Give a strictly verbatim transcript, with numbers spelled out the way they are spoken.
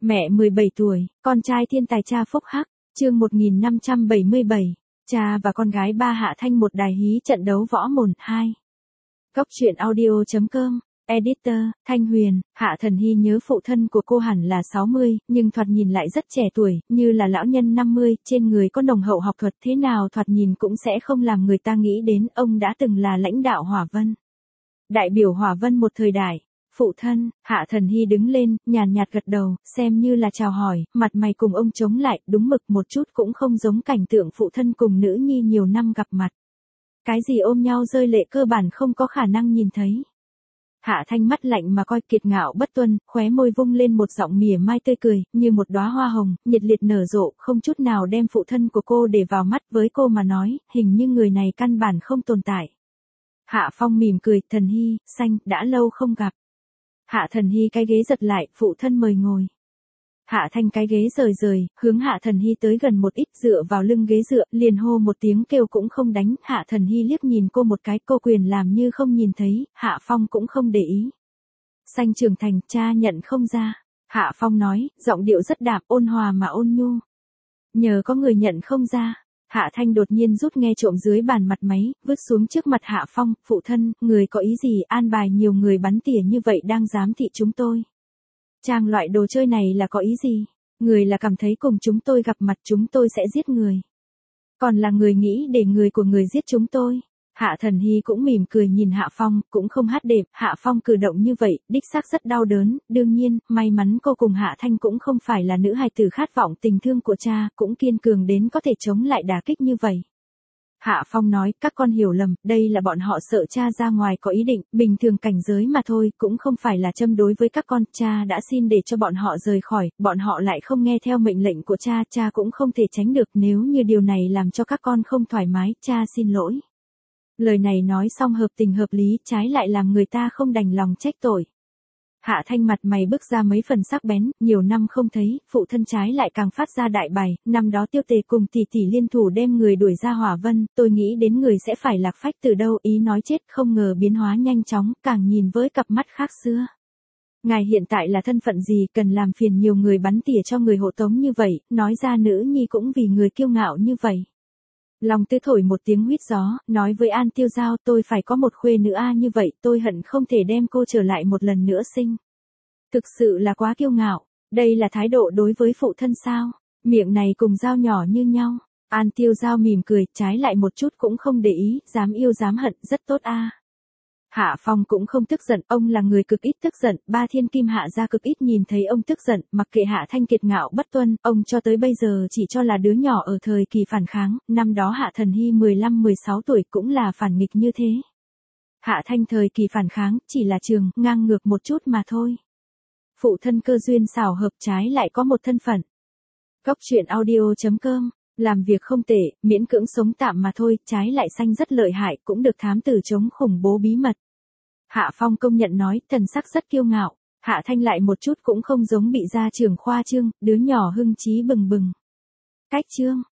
Mẹ mười bảy tuổi, con trai thiên tài cha phúc hắc, chương một nghìn năm trăm bảy mươi bảy, cha và con gái ba Hạ Thanh một đài hí trận đấu võ mồm hai. Góc truyện audio.com, Editor, Thanh Huyền. Hạ Thần Hy nhớ phụ thân của cô hẳn là sáu mươi, nhưng thoạt nhìn lại rất trẻ tuổi, như là lão nhân năm mươi, trên người có nồng hậu học thuật thế nào thoạt nhìn cũng sẽ không làm người ta nghĩ đến ông đã từng là lãnh đạo Hỏa Vân. Đại biểu Hỏa Vân một thời đại. Phụ thân, Hạ Thần Hy đứng lên, nhàn nhạt gật đầu, xem như là chào hỏi, mặt mày cùng ông chống lại, đúng mực một chút cũng không giống cảnh tượng phụ thân cùng nữ nhi nhiều năm gặp mặt. Cái gì ôm nhau rơi lệ cơ bản không có khả năng nhìn thấy. Hạ Thanh mắt lạnh mà coi kiệt ngạo bất tuân, khóe môi vung lên một giọng mỉa mai tươi cười, như một đóa hoa hồng, nhiệt liệt nở rộ, không chút nào đem phụ thân của cô để vào mắt. Với cô mà nói, hình như người này căn bản không tồn tại. Hạ Phong mỉm cười, Thần Hy, xanh, đã lâu không gặp. Hạ Thần Hy cái ghế giật lại, phụ thân mời ngồi. Hạ Thanh cái ghế rời rời, hướng Hạ Thần Hy tới gần một ít, dựa vào lưng ghế dựa, liền hô một tiếng kêu cũng không đánh. Hạ Thần Hy liếc nhìn cô một cái, cô quyền làm như không nhìn thấy, Hạ Phong cũng không để ý. Xanh trưởng thành, cha nhận không ra. Hạ Phong nói, giọng điệu rất đạm, ôn hòa mà ôn nhu. Nhờ có người nhận không ra. Hạ Thanh đột nhiên rút nghe trộm dưới bàn mặt máy, vứt xuống trước mặt Hạ Phong, phụ thân, người có ý gì an bài nhiều người bắn tỉa như vậy đang giám thị chúng tôi. Trang loại đồ chơi này là có ý gì? Người là cảm thấy cùng chúng tôi gặp mặt chúng tôi sẽ giết người. Còn là người nghĩ để người của người giết chúng tôi. Hạ Thần Hy cũng mỉm cười nhìn Hạ Phong, cũng không hát đệm. Hạ Phong cử động như vậy, đích xác rất đau đớn. Đương nhiên, may mắn cô cùng Hạ Thanh cũng không phải là nữ hài tử khát vọng tình thương của cha, cũng kiên cường đến có thể chống lại đả kích như vậy. Hạ Phong nói, các con hiểu lầm, đây là bọn họ sợ cha ra ngoài có ý định, bình thường cảnh giới mà thôi, cũng không phải là châm đối với các con. Cha đã xin để cho bọn họ rời khỏi, bọn họ lại không nghe theo mệnh lệnh của cha, cha cũng không thể tránh được. Nếu như điều này làm cho các con không thoải mái, cha xin lỗi. Lời này nói xong hợp tình hợp lý, trái lại làm người ta không đành lòng trách tội. Hạ Thanh mặt mày bước ra mấy phần sắc bén, nhiều năm không thấy, phụ thân trái lại càng phát ra đại bài, năm đó Tiêu Tề cùng tỷ tỷ liên thủ đem người đuổi ra Hỏa Vân, tôi nghĩ đến người sẽ phải lạc phách từ đâu, ý nói chết, không ngờ biến hóa nhanh chóng, càng nhìn với cặp mắt khác xưa. Ngài hiện tại là thân phận gì, cần làm phiền nhiều người bắn tỉa cho người hộ tống như vậy, nói ra nữ nhi cũng vì người kiêu ngạo như vậy. Long Tư thổi một tiếng huýt gió, nói với An Tiêu Giao, tôi phải có một khuê nữ a như vậy, tôi hận không thể đem cô trở lại một lần nữa sinh. Thực sự là quá kiêu ngạo, đây là thái độ đối với phụ thân sao, miệng này cùng dao nhỏ như nhau. An Tiêu Giao mỉm cười, trái lại một chút cũng không để ý, dám yêu dám hận, rất tốt a. Hạ Phong cũng không tức giận, ông là người cực ít tức giận, ba thiên kim Hạ gia cực ít nhìn thấy ông tức giận, mặc kệ Hạ Thanh kiệt ngạo bất tuân, ông cho tới bây giờ chỉ cho là đứa nhỏ ở thời kỳ phản kháng, năm đó Hạ Thần Hy mười lăm mười sáu tuổi cũng là phản nghịch như thế. Hạ Thanh thời kỳ phản kháng, chỉ là trường, ngang ngược một chút mà thôi. Phụ thân cơ duyên xảo hợp trái lại có một thân phận. Góc truyện audio.com, làm việc không tệ, miễn cưỡng sống tạm mà thôi, trái lại xanh rất lợi hại, cũng được thám tử chống khủng bố bí mật. Hạ Phong công nhận nói, thần sắc rất kiêu ngạo. Hạ Thanh lại một chút cũng không giống bị gia trưởng khoa trương, đứa nhỏ hưng trí bừng bừng. Cách trương,